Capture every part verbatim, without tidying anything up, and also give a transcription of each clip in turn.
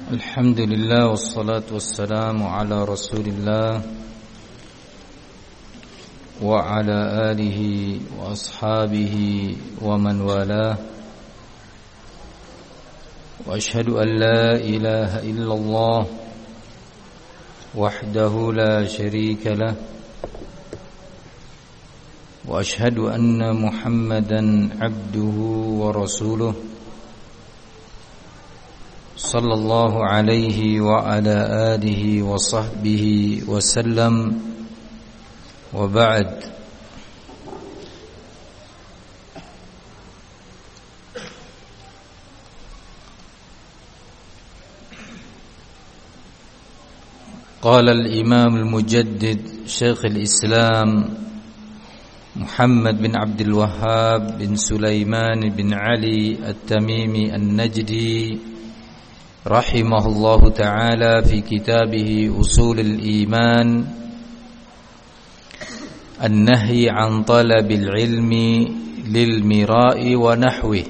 الحمد لله والصلاة والسلام على رسول الله وعلى آله وأصحابه ومن والاه وأشهد أن لا إله إلا الله وحده لا شريك له وأشهد أن محمدا عبده ورسوله صلى الله عليه وعلى آله وصحبه وسلم وبعد. قال الإمام المجدد شيخ الإسلام محمد بن عبد الوهاب بن سليمان بن علي التميمي النجدي رحمه الله تعالى في كتابه أصول الإيمان النهي عن طلب العلم للمراء ونحوه.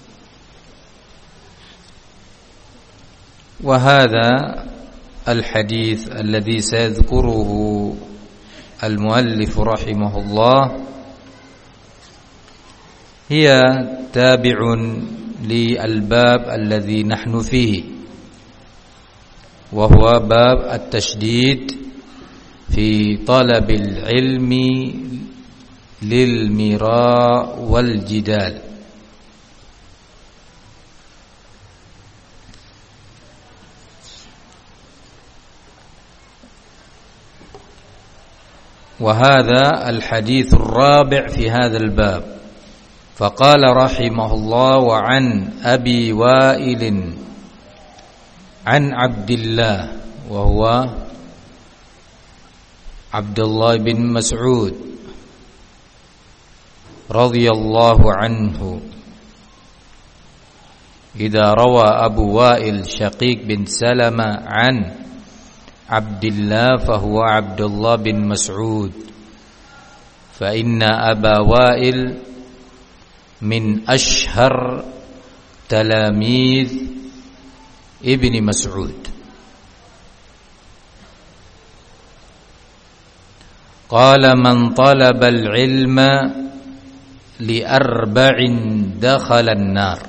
وهذا الحديث الذي سيذكره المؤلف رحمه الله هي تابع للباب الذي نحن فيه، وهو باب التشديد في طلب العلم للمراء والجدال. وهذا الحديث الرابع في هذا الباب. فقال رحمه الله: وعن أبي وائل عن عبد الله، وهو عبد الله بن مسعود رضي الله عنه. إذا روى أبو وائل شقيق بن سلمة عن عبد الله فهو عبد الله بن مسعود، فإن أبا وائل من أشهر تلاميذ ابن مسعود. قال: من طلب العلم لأربع دخل النار،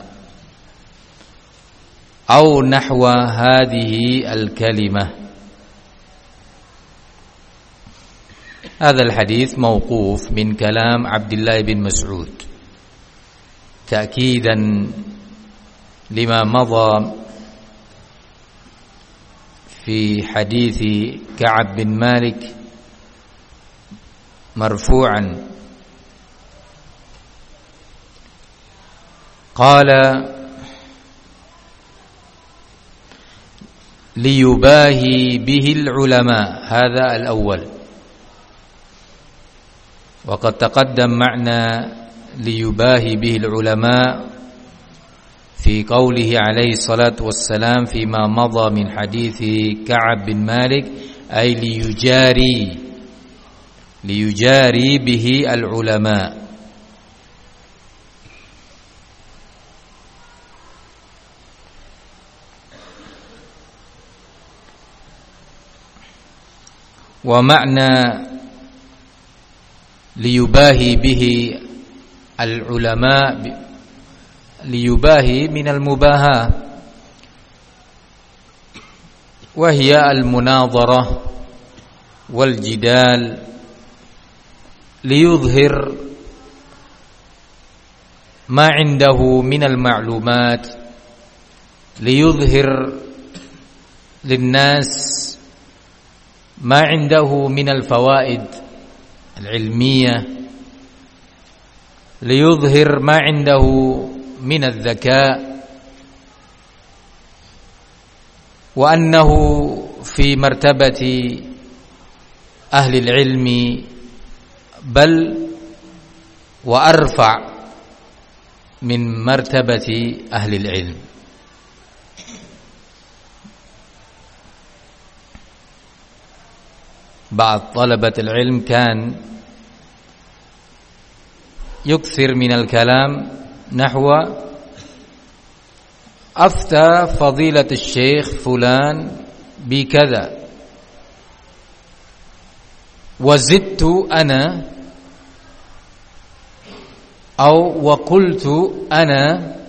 أو نحو هذه الكلمة. هذا الحديث موقوف من كلام عبد الله بن مسعود، تأكيدا لما مضى في حديث كعب بن مالك مرفوعا. قال: ليباهي به العلماء. هذا الأول، وقد تقدم معنا ليباهي به العلماء في قوله عليه الصلاة والسلام فيما مضى من حديث كعب بن مالك، أي ليجاري ليجاري به العلماء. ومعنى ليباهي به العلماء ليباهي من المباهاة، وهي المناظرة والجدال، ليظهر ما عنده من المعلومات، ليظهر للناس ما عنده من الفوائد العلمية، ليظهر ما عنده من الذكاء، وأنه في مرتبة أهل العلم، بل وأرفع من مرتبة أهل العلم. بعض طلبة العلم كان يكثر من الكلام نحو afta fadilatul syekh fulan bikadza wa zidtu ana أو وقلت أنا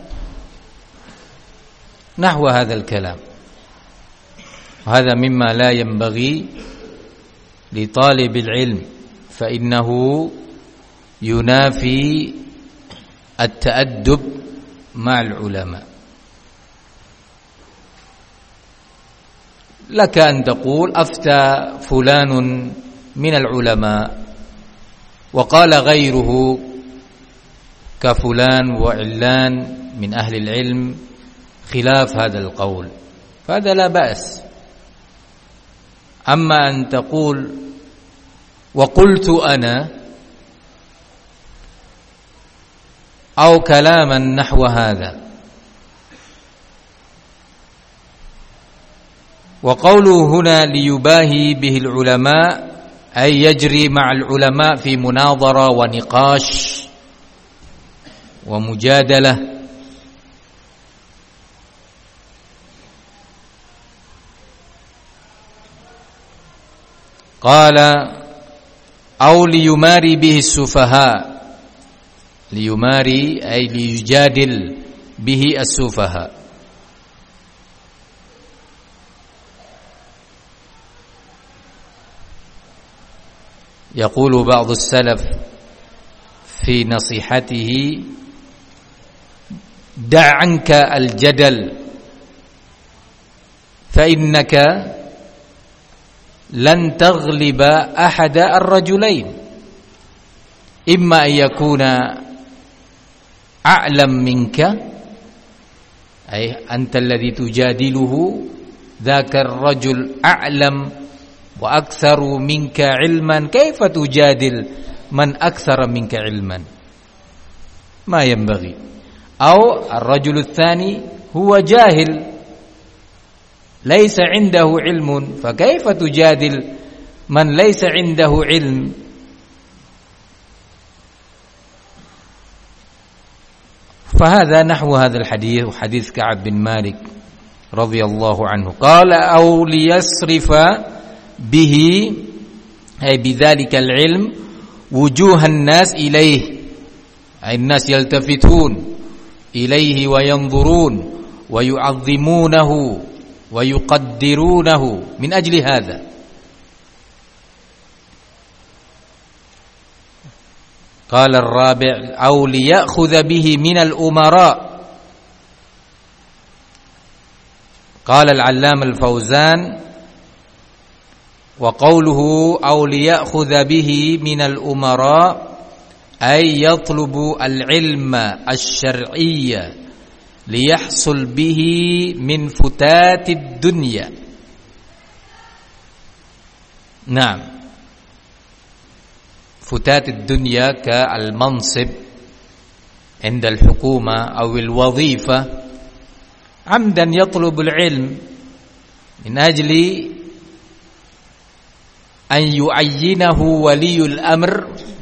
نحو هذا الكلام. هذا مما لا ينبغي لطالب العلم فإنه ينافي التأدب مع العلماء. لك أن تقول أفتى فلان من العلماء وقال غيره كفلان وعلان من أهل العلم خلاف هذا القول، فهذا لا بأس. أما أن تقول وقلت أنا أو كلاما نحو هذا. وقوله هنا ليباهي به العلماء أي يجري مع العلماء في مناظرة ونقاش ومجادلة. قال أو ليماري به السفهاء. ليماري أي ليجادل به السفهاء. يقول بعض السلف في نصيحته دع عنك الجدل فإنك لن تغلب أحد الرجلين، إما أن يكون أعلم منك أي أنت الذي تجادله ذاك الرجل أعلم وأكثر منك علما، كيف تجادل من أكثر منك علما؟ ما ينبغي. أو الرجل الثاني هو جاهل ليس عنده علم، فكيف تجادل من ليس عنده علم؟ فهذا نحو هذا الحديث وحديث كعب بن مالك رضي الله عنه. قال أو ليصرف به أي بذلك العلم وجوه الناس إليه، أي الناس يلتفتون إليه وينظرون ويعظمونه ويقدرونه من أجل هذا. قال الرابع أو ليأخذ به من الأمراء. قال العلامة الفوزان وقوله أو ليأخذ به من الأمراء أي يطلب العلم الشرعي ليحصل به من فتات الدنيا. نعم، فتات الدنيا كالمنصب عند الحكومة أو الوظيفة، عمدا يطلب العلم من أجل أن يعينه ولي الأمر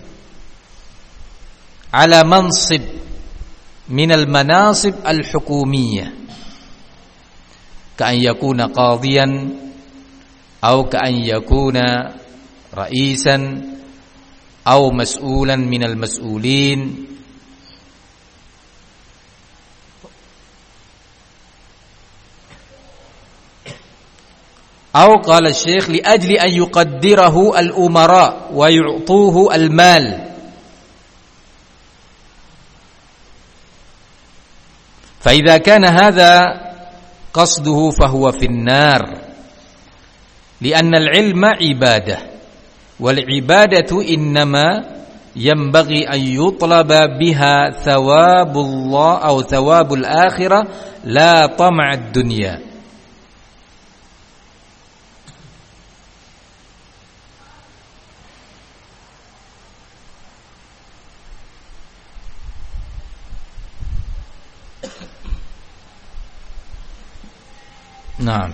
على منصب من المناصب الحكومية، كأن يكون قاضيا أو كأن يكون رئيسا أو مسؤولا من المسؤولين. أو قال الشيخ لأجل أن يقدره الأمراء ويعطوه المال. فإذا كان هذا قصده فهو في النار، لأن العلم عبادة، والعبادة إنما ينبغي أن يطلب بها ثواب الله أو ثواب الآخرة لا طمع الدنيا. نعم.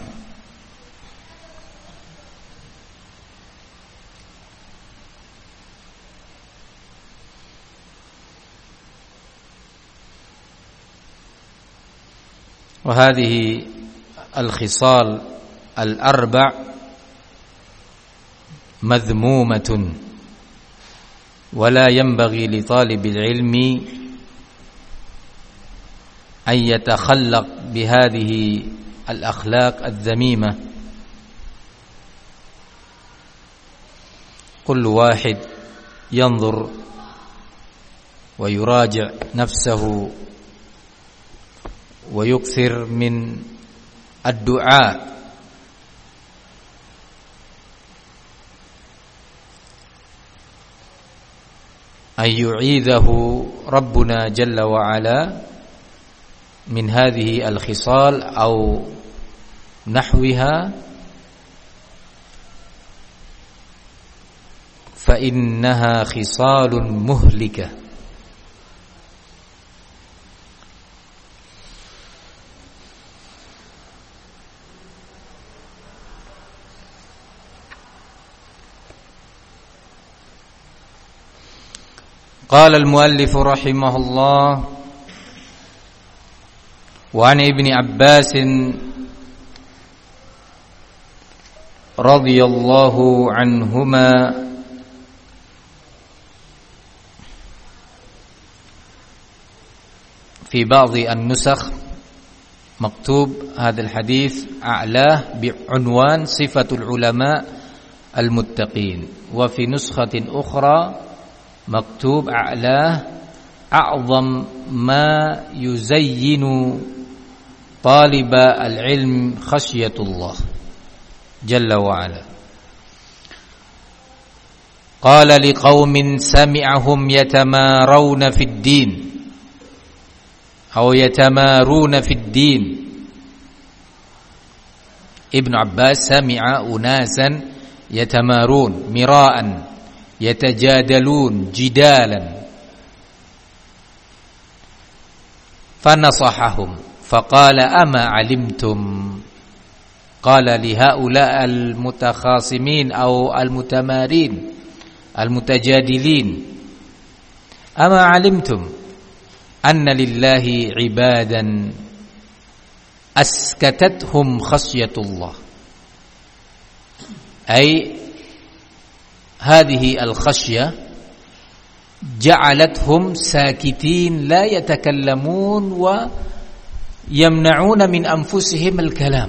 وهذه الخصال الأربع مذمومة ولا ينبغي لطالب العلم أن يتخلق بهذه الأخلاق الذميمة. كل واحد ينظر ويراجع نفسه ويكثر من الدعاء أن يعيذه ربنا جل وعلا من هذه الخصال أو نحوها، فإنها خصال مهلكة. قال المؤلف رحمه الله: وعن ابن عباس رضي الله عنهما في بعض النسخ مكتوب هذا الحديث أعلاه بعنوان صفة العلماء المتقين، وفي نسخة أخرى مكتوب أعلاه أعظم ما يزين طالب العلم خشية الله جل وعلا. قال لقوم سمعهم يتمارون في الدين أو يتمارون في الدين. ابن عباس سمع أناسا يتمارون مراء يتجادلون جدالا فنصحهم فقال: أما علمتم، قال لهؤلاء المتخاصمين أو المتمارين المتجادلين: أما علمتم أن لله عبادا أسكتتهم خشية الله، أي هذه الخشية جعلتهم ساكتين لا يتكلمون ويمنعون من أنفسهم الكلام.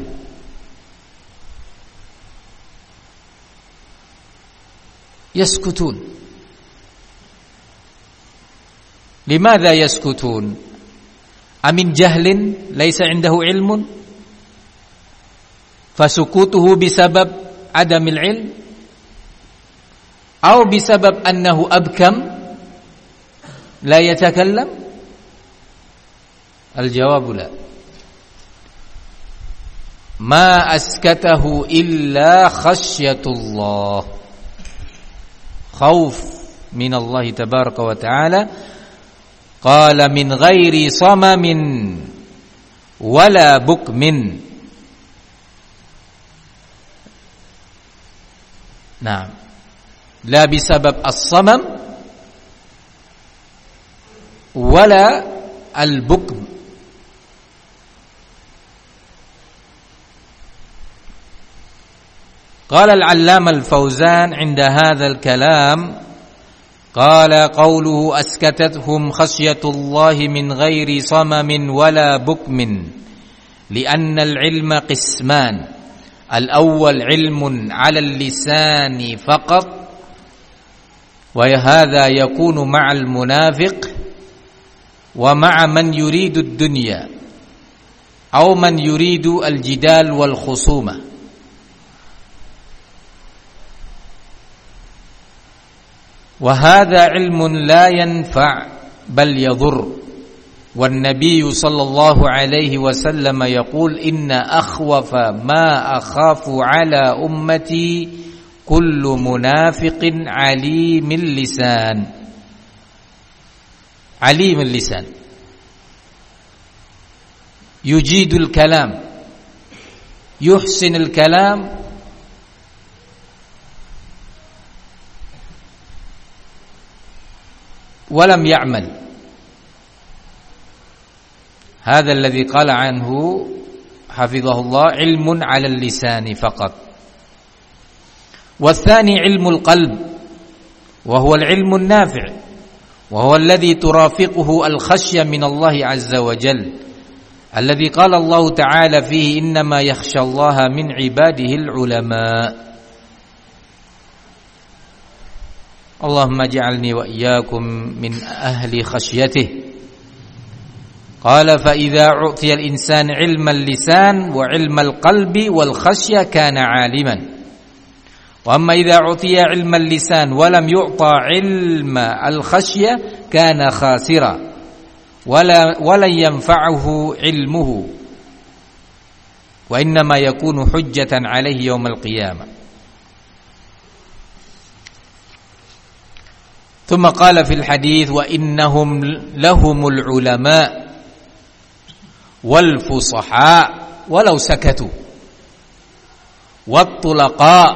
يسكتون. لماذا يسكتون؟ أمن جهل ليس عنده علم فسكوته بسبب عدم العلم، أو بسبب أنه أبكم لا يتكلم؟ الجواب لا، ما أسكته إلا خشية الله، خوف من الله تبارك وتعالى. قال: من غير صمم ولا بكم. نعم، لا بسبب الصمم ولا البكم. قال العلامة الفوزان عند هذا الكلام، قال: قوله أسكتتهم خشية الله من غير صمم ولا بكم لأن العلم قسمان: الأول علم على اللسان فقط، وهذا يكون مع المنافق ومع من يريد الدنيا أو من يريد الجدال والخصومة. وهذا علم لا ينفع بل يضر، والنبي صلى الله عليه وسلم يقول: إن أخوف ما أخاف على أمتي كل منافق عليم اللسان. عليم اللسان يجيد الكلام، يحسن الكلام، ولم يعمل. هذا الذي قال عنه حفظه الله علم على اللسان فقط. والثاني علم القلب وهو العلم النافع وهو الذي ترافقه الخشية من الله عز وجل الذي قال الله تعالى فيه إنما يخشى الله من عباده العلماء. اللهم اجعلني وإياكم من أهل خشيته. قال فإذا أعطي الإنسان علم اللسان وعلم القلب والخشية كان عالما. وأما إذا أعطي علم اللسان ولم يعطى علم الخشية كان خاسرا ولا ولن ينفعه علمه وإنما يكون حجة عليه يوم القيامة. ثم قال في الحديث وإنهم لهم العلماء والفصحاء ولو سكتوا والطلقاء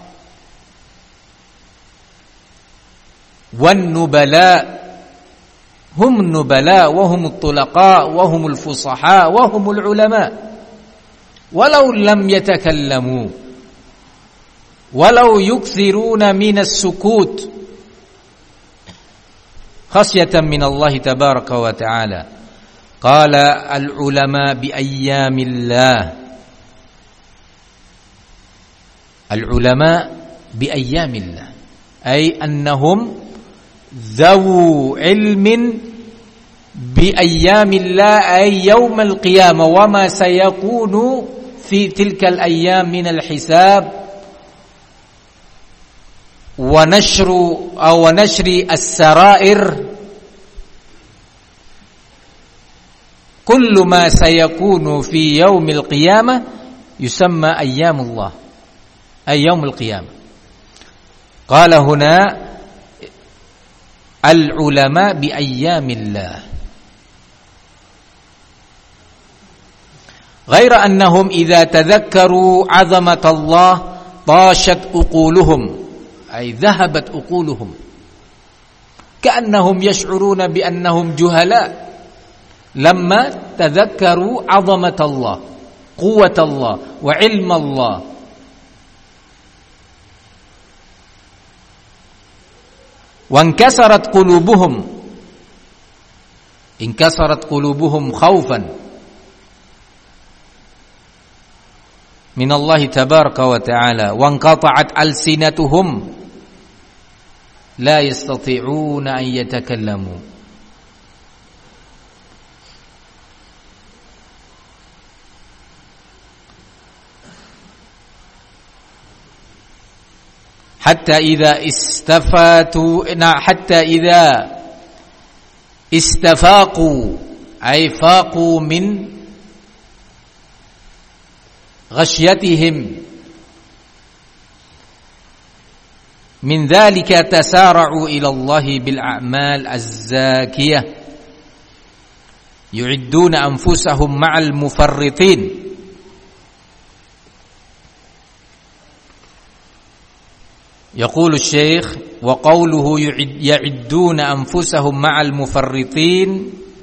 والنبلاء هم النبلاء وهم الطلقاء وهم الفصحاء وهم العلماء ولو لم يتكلموا ولو يكثرون من السكوت خشية من الله تبارك وتعالى. قال العلماء بأيام الله العلماء بأيام الله أي أنهم ذو علم بأيام الله أي يوم القيامة وما سيكون في تلك الأيام من الحساب ونشر أو نشر السرائر. كل ما سيكون في يوم القيامة يسمى أيام الله أي يوم القيامة. قال هنا العلماء بأيام الله غير أنهم إذا تذكروا عظمة الله طاشت عقولهم أي ذهبت عقولهم كأنهم يشعرون بأنهم جهلاء لما تذكروا عظمة الله قوة الله وعلم الله. وانكسرت قلوبهم انكسرت قلوبهم خوفا من الله تبارك وتعالى وانقطعت ألسنتهم لا يستطيعون أن يتكلموا. حتى إذا استفاتوا حتى إذا استفاقوا أي فاقوا من غشيتهم من ذلك تسارعوا إلى الله بالأعمال الزاكية يعدون أنفسهم مع المفرطين. يقول الشيخ وقوله يعدون أنفسهم مع المفرطين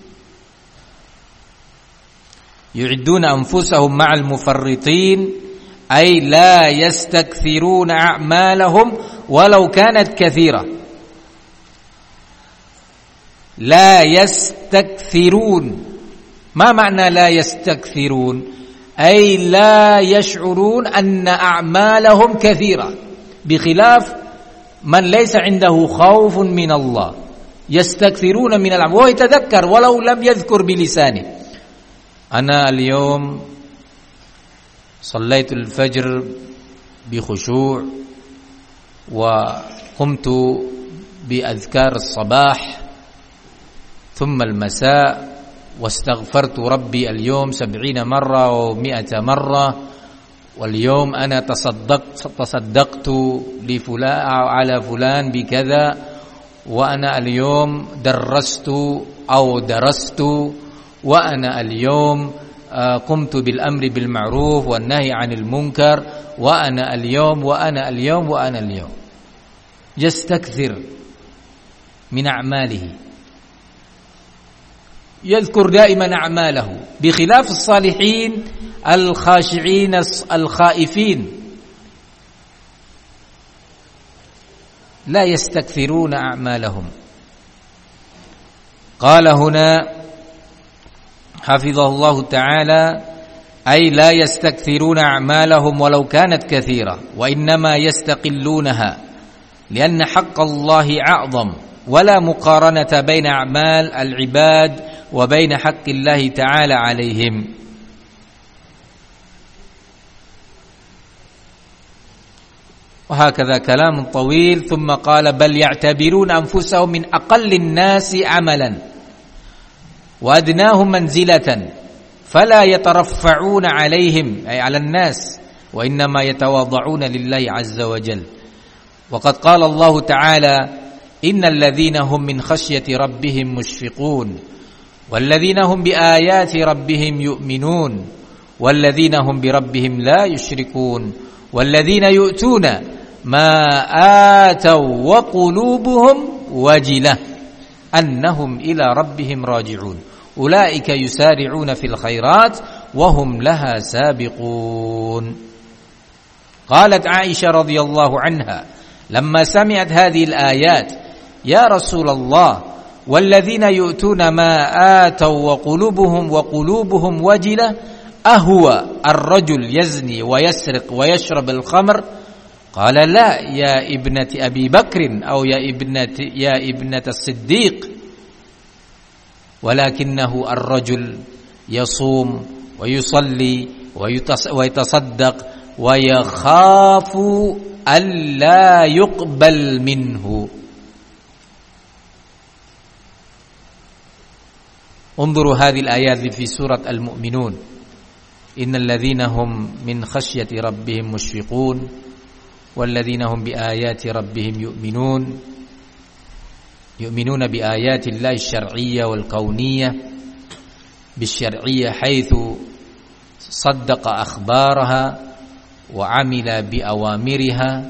يعدون أنفسهم مع المفرطين أي لا يستكثرون أعمالهم ولو كانت كثيرة. لا يستكثرون ما معنى لا يستكثرون أي لا يشعرون أن أعمالهم كثيرة بخلاف من ليس عنده خوف من الله يستكثرون من العمل ويتذكر ولو لم يذكر بلسانه. أنا اليوم صليت الفجر بخشوع وقمت بأذكار الصباح ثم المساء واستغفرت ربي اليوم سبعين مرة ومئة مرة واليوم أنا تصدقت تصدقت لفلان على فلان بكذا وأنا اليوم درست أو درست وأنا اليوم قمت بالأمر بالمعروف والنهي عن المنكر وأنا اليوم وأنا اليوم وأنا اليوم يستكثر من أعماله يذكر دائما أعماله، بخلاف الصالحين الخاشعين الخائفين لا يستكثرون أعمالهم. قال هنا حفظه الله تعالى: أي لا يستكثرون أعمالهم ولو كانت كثيرة، وإنما يستقلونها، لأن حق الله أعظم، ولا مقارنة بين أعمال العباد وبين حق الله تعالى عليهم. وهكذا كلام طويل، ثم قال: بل يعتبرون أنفسهم من أقل الناس عملا وأدناهم منزلة، فلا يترفعون عليهم أي على الناس، وإنما يتواضعون لله عز وجل. وقد قال الله تعالى: إن الذين هم من خشية ربهم مشفقون، والذين هم بآيات ربهم يؤمنون، والذين هم بربهم لا يشركون، والذين يؤتون ما آتوا وقلوبهم وجلة أنهم إلى ربهم راجعون، أولئك يسارعون في الخيرات وهم لها سابقون. قالت عائشة رضي الله عنها لما سمعت هذه الآيات: يا رسول الله، والذين يؤتون ما آتوا وقلوبهم وقلوبهم وجلة أهو الرجل يزني ويسرق ويشرب الخمر؟ قال: لا يا ابنة أبي بكر أو يا ابنة يا ابنة الصديق، ولكنه الرجل يصوم ويصلي ويتصدق ويخاف ألا يقبل منه. انظروا هذه الآيات في سورة المؤمنون: إن الذين هم من خشية ربهم مشفقون، والذين هم بآيات ربهم يؤمنون، يؤمنون بآيات الله الشرعية والكونية. بالشرعية حيث صدق أخبارها وعمل بأوامرها،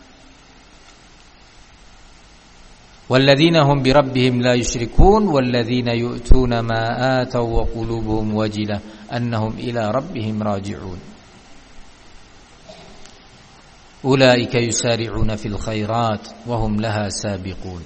والذين هم بربهم لا يشركون، والذين يؤتون ما آتوا وقلوبهم وجلة أنهم إلى ربهم راجعون، أولئك يسارعون في الخيرات وهم لها سابقون.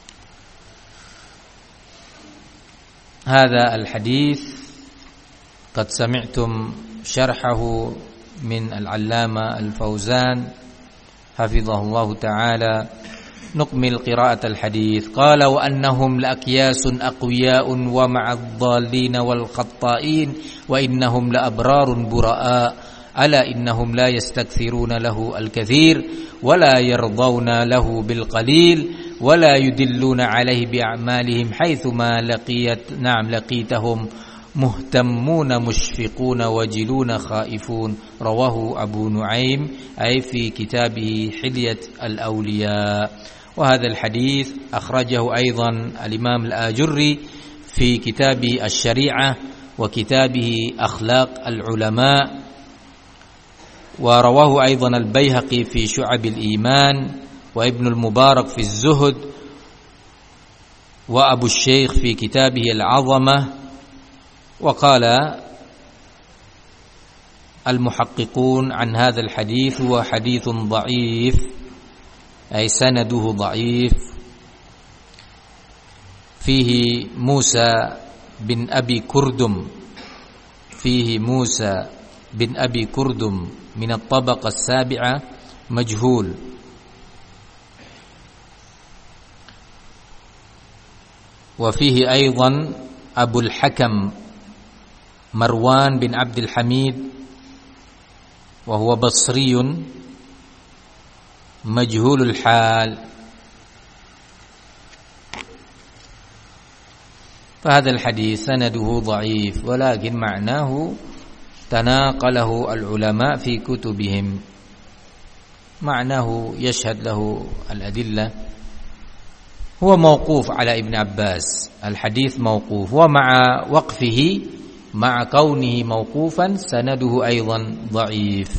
هذا الحديث قد سمعتم شرحه من العلامة الفوزان حفظه الله تعالى. نكمل قراءة الحديث. قال: وأنهم لأكياس أقوياء ومع الضالين والخطائين، وإنهم لأبرار براء، ألا إنهم لا يستكثرون له الكثير ولا يرضون له بالقليل، ولا يدلون عليه بأعمالهم، حيثما لقيت نعم لقيتهم مهتمون مشفقون وجلون خائفون. رواه أبو نعيم أي في كتابه حلية الأولياء. وهذا الحديث أخرجه أيضا الإمام الآجري في كتابه الشريعة وكتابه أخلاق العلماء، ورواه أيضا البيهقي في شعب الإيمان، وابن المبارك في الزهد، وأبو الشيخ في كتابه العظمة. وقال المحققون عن هذا الحديث هو حديث ضعيف، أي سنده ضعيف، فيه موسى بن أبي كردم فيه موسى بن أبي كردم من الطبقة السابعة مجهول. وفيه أيضا أبو الحكم مروان بن عبد الحميد، وهو بصري مجهول الحال. فهذا الحديث سنده ضعيف، ولكن معناه تناقله العلماء في كتبهم، معناه يشهد له الأدلة. هو موقوف على ابن عباس، الحديث موقوف، ومع وقفه مع كونه موقوفا سنده أيضا ضعيف.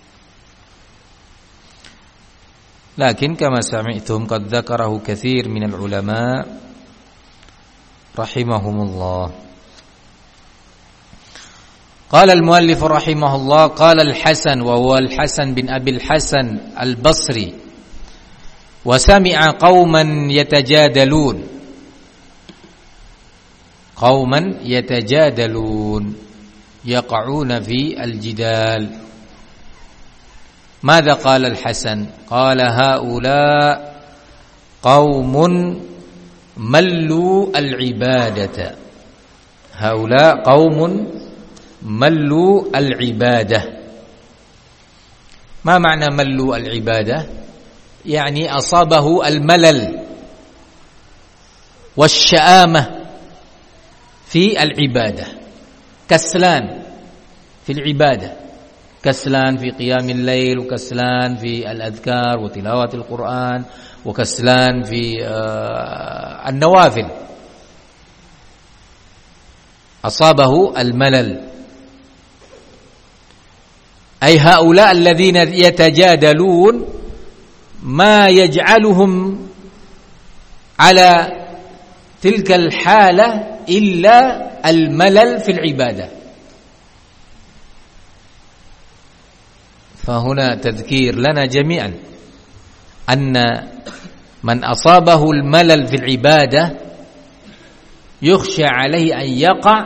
لكن كما سمعتم قد ذكره كثير من العلماء رحمهم الله. قال المؤلف رحمه الله قال الحسن وهو الحسن بن أبي الحسن البصري وسمع قوما يتجادلون قوما يتجادلون يقعون في الجدال. ماذا قال الحسن؟ قال هؤلاء قوم ملوا العبادة هؤلاء قوم ملوا العبادة. ما معنى ملوا العبادة؟ يعني أصابه الملل والشآمة في العبادة، كسلان في العبادة، كسلان في قيام الليل، وكسلان في الأذكار وتلاوة القرآن، وكسلان في النوافل، أصابه الملل. أي هؤلاء الذين يتجادلون ما يجعلهم على تلك الحالة إلا الملل في العبادة. فهنا تذكير لنا جميعا أن من أصابه الملل في العبادة يخشى عليه أن يقع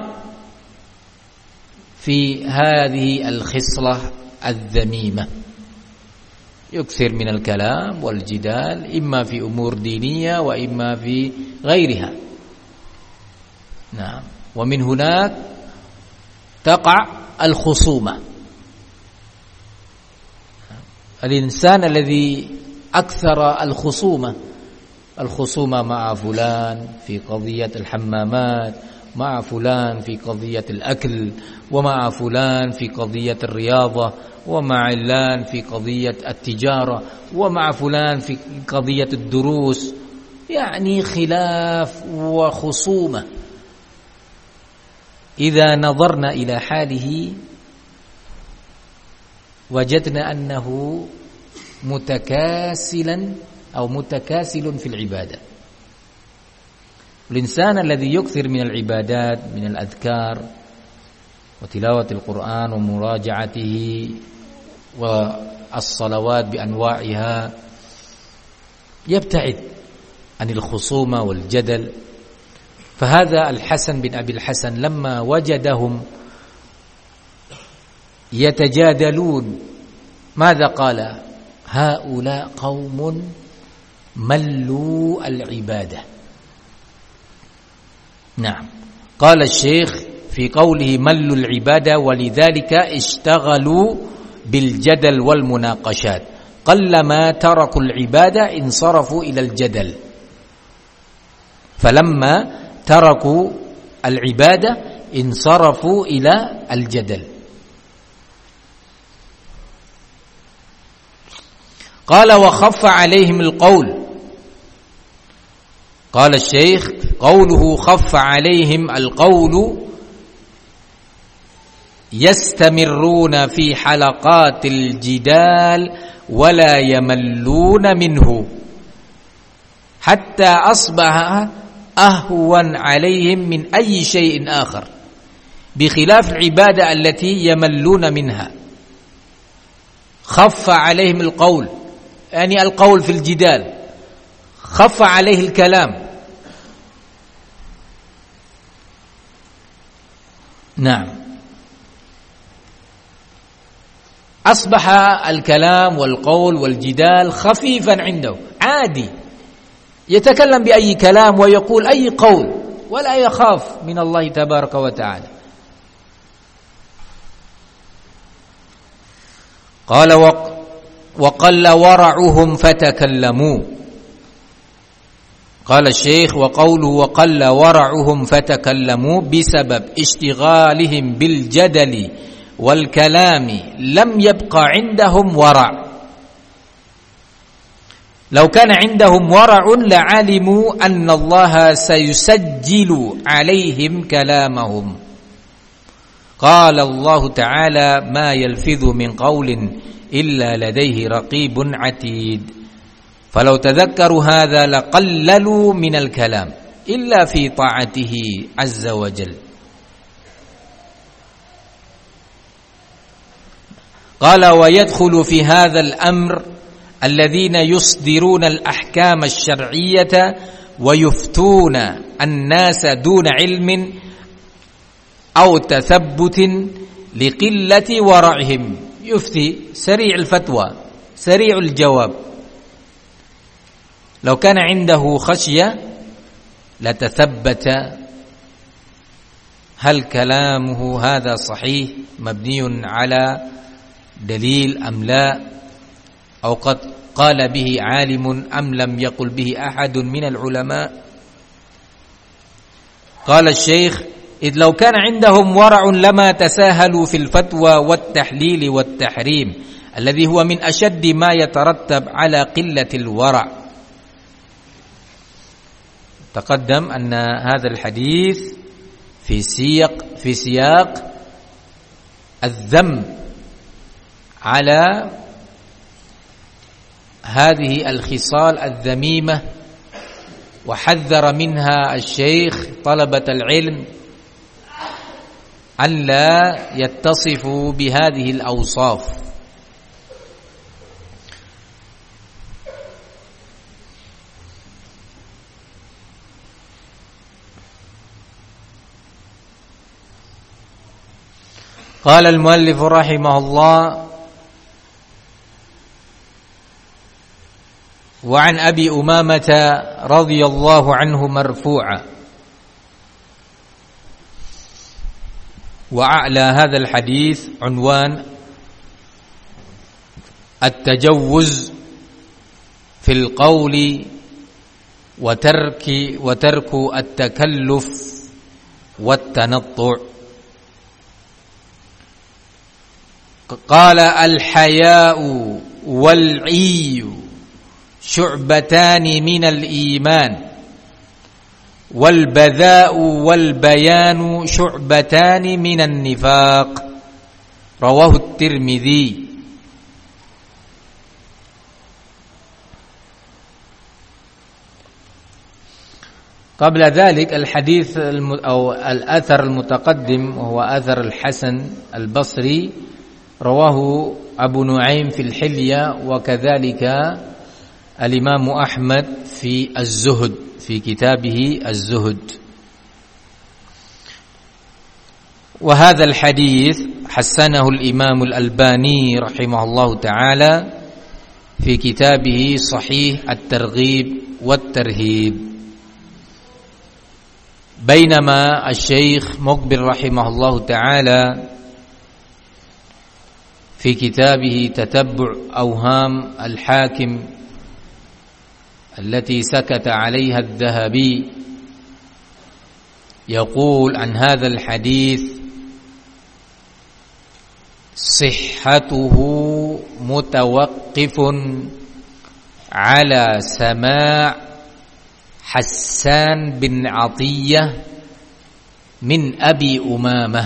في هذه الخصلة الذميمة، يكثر من الكلام والجدال إما في أمور دينية وإما في غيرها. نعم. ومن هناك تقع الخصومة. الإنسان الذي أكثر الخصومة الخصومة مع فلان في قضية الحمامات، مع فلان في قضية الأكل، ومع فلان في قضية الرياضة، ومع علان في قضية التجارة، ومع فلان في قضية الدروس، يعني خلاف وخصومة. إذا نظرنا إلى حاله وجدنا أنه متكاسلا أو متكاسل في العبادة. الإنسان الذي يكثر من العبادات من الأذكار وتلاوة القرآن ومراجعته والصلوات بأنواعها يبتعد عن الخصومة والجدل. فهذا الحسن بن أبي الحسن لما وجدهم يتجادلون ماذا قال؟ هؤلاء قوم ملوا العبادة. نعم. قال الشيخ في قوله ملوا العبادة ولذلك اشتغلوا بالجدل والمناقشات، قلما تركوا العبادة انصرفوا إلى الجدل. فلما تركوا العبادة انصرفوا إلى الجدل. قال وخف عليهم القول. قال الشيخ قوله خف عليهم القول يستمرون في حلقات الجدال ولا يملون منه حتى أصبح أهون عليهم من أي شيء آخر، بخلاف العبادة التي يملون منها. خف عليهم القول يعني القول في الجدال، خف عليه الكلام. نعم. أصبح الكلام والقول والجدال خفيفا عنده، عادي، يتكلم بأي كلام ويقول أي قول ولا يخاف من الله تبارك وتعالى. قال وقل ورعهم فتكلموا. قال الشيخ وقوله وقل ورعهم فتكلموا بسبب اشتغالهم بالجدل والكلام لم يبقى عندهم ورع. لو كان عندهم ورع لعلموا أن الله سيسجل عليهم كلامهم. قال الله تعالى ما يلفظ من قول إلا لديه رقيب عتيد. فلو تذكروا هذا لقللوا من الكلام إلا في طاعته عز وجل. قال ويدخل في هذا الأمر الذين يصدرون الأحكام الشرعية ويفتون الناس دون علم أو تثبت لقلة ورعهم. يفتي سريع الفتوى سريع الجواب، لو كان عنده خشية لتثبت هل كلامه هذا صحيح مبني على دليل أم لا، أو قد قال به عالم أم لم يقل به أحد من العلماء. قال الشيخ إذ لو كان عندهم ورع لما تساهلوا في الفتوى والتحليل والتحريم الذي هو من أشد ما يترتب على قلة الورع. تقدم أن هذا الحديث في سياق في سياق الذم على هذه الخصال الذميمة، وحذر منها الشيخ طلبة العلم أن لا يتصفوا بهذه الأوصاف. قال المؤلف رحمه الله وعن أبي أمامة رضي الله عنه مرفوعا. وأعلى هذا الحديث عنوان التجوز في القول وترك وترك التكلف والتنطع. قال الحياء والعي شعبتان من الإيمان والبذاء والبيان شعبتان من النفاق. رواه الترمذي. قبل ذلك الحديث أو الأثر المتقدم وهو أثر الحسن البصري رواه أبو نعيم في الحلية، وكذلك الإمام أحمد في الزهد في كتابه الزهد. وهذا الحديث حسنه الإمام الألباني رحمه الله تعالى في كتابه صحيح الترغيب والترهيب، بينما الشيخ مقبل رحمه الله تعالى في كتابه تتبع أوهام الحاكم التي سكت عليها الذهبي يقول عن هذا الحديث صحته متوقف على سماع حسان بن عطية من أبي أمامة،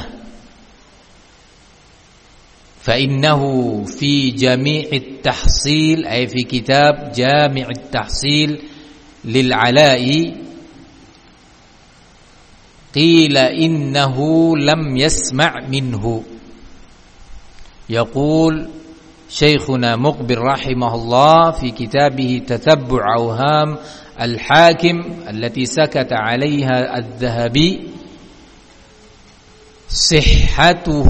فإنه في جميع التحصيل أي في كتاب جامع التحصيل للعلاء قيل إنه لم يسمع منه. يقول شيخنا مقبل رحمه الله في كتابه تتبع أوهام الحاكم التي سكت عليها الذهبي صحته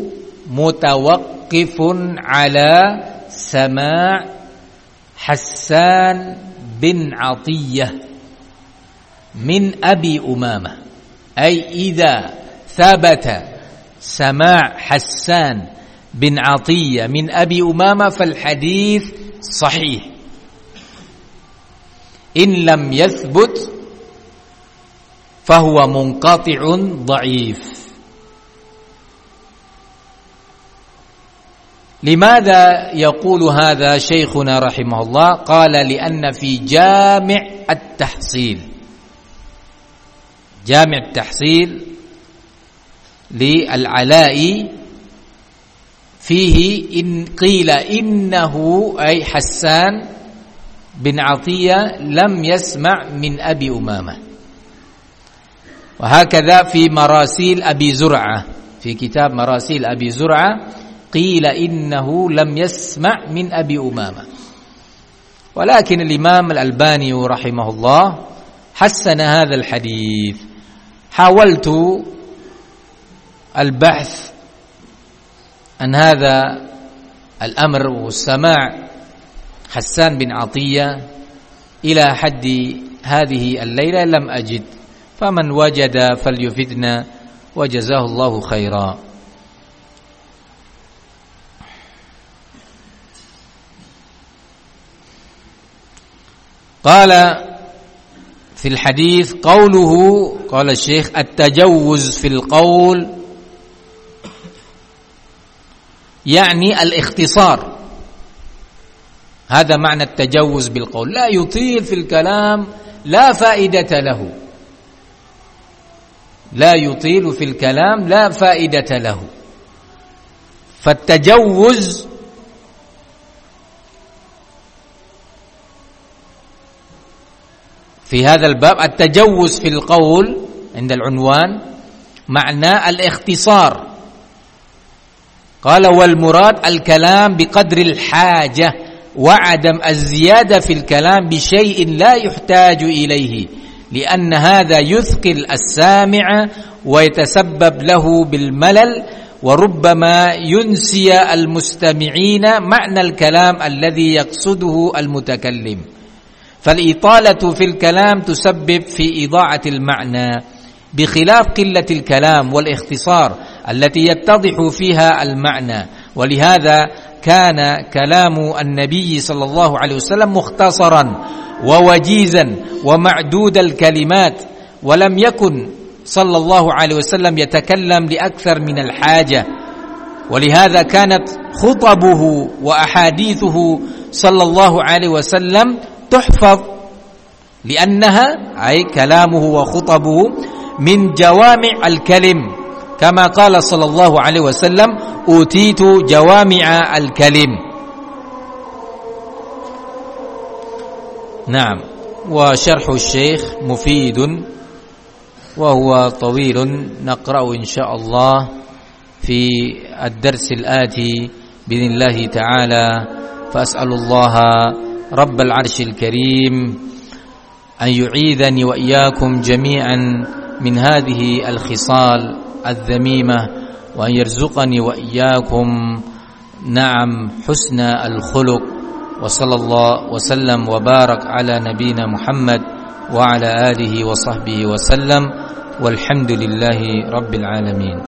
متوقف على سماع حسان بن عطية من أبي أمامة، أي إذا ثبت سماع حسان بن عطية من أبي أمامة فالحديث صحيح. إن لم يثبت فهو منقطع ضعيف. لماذا يقول هذا شيخنا رحمه الله؟ قال لأن في جامع التحصيل جامع التحصيل للعلاء فيه إن قيل إنه أي حسان بن عطية لم يسمع من أبي أمامة. وهكذا في مراسيل أبي زرعة في كتاب مراسيل أبي زرعة قيل إنه لم يسمع من أبي أمامة. ولكن الإمام الألباني رحمه الله حسن هذا الحديث. حاولت البحث عن هذا الأمر والسماع حسان بن عطية إلى حد هذه الليلة لم أجد، فمن وجد فليفدنا وجزاه الله خيرا. قال في الحديث قوله، قال الشيخ: التجوز في القول يعني الاختصار. هذا معنى التجوز بالقول، لا يطيل في الكلام لا فائدة له، لا يطيل في الكلام لا فائدة له. فالتجوز في هذا الباب، التجوز في القول عند العنوان معناه الاختصار. قال: والمراد الكلام بقدر الحاجة وعدم الزيادة في الكلام بشيء لا يحتاج إليه، لأن هذا يثقل السامع ويتسبب له بالملل، وربما ينسي المستمعين معنى الكلام الذي يقصده المتكلم. فالإطالة في الكلام تسبب في إضاعة المعنى، بخلاف قلة الكلام والاختصار التي يتضح فيها المعنى. ولهذا كان كلام النبي صلى الله عليه وسلم مختصرا ووجيزا ومعدود الكلمات، ولم يكن صلى الله عليه وسلم يتكلم لأكثر من الحاجة. ولهذا كانت خطبه وأحاديثه صلى الله عليه وسلم تحفظ، لأنها أي كلامه وخطبه من جوامع الكلم، كما قال صلى الله عليه وسلم: أوتيت جوامع الكلم. نعم. وشرح الشيخ مفيد وهو طويل، نقرأ إن شاء الله في الدرس الآتي بإذن الله تعالى. فأسأل الله رب العرش الكريم أن يعيذني وإياكم جميعا من هذه الخصال الذميمة، وأن يرزقني وإياكم نعم حسن الخلق. وصلى الله وسلم وبارك على نبينا محمد وعلى آله وصحبه وسلم، والحمد لله رب العالمين.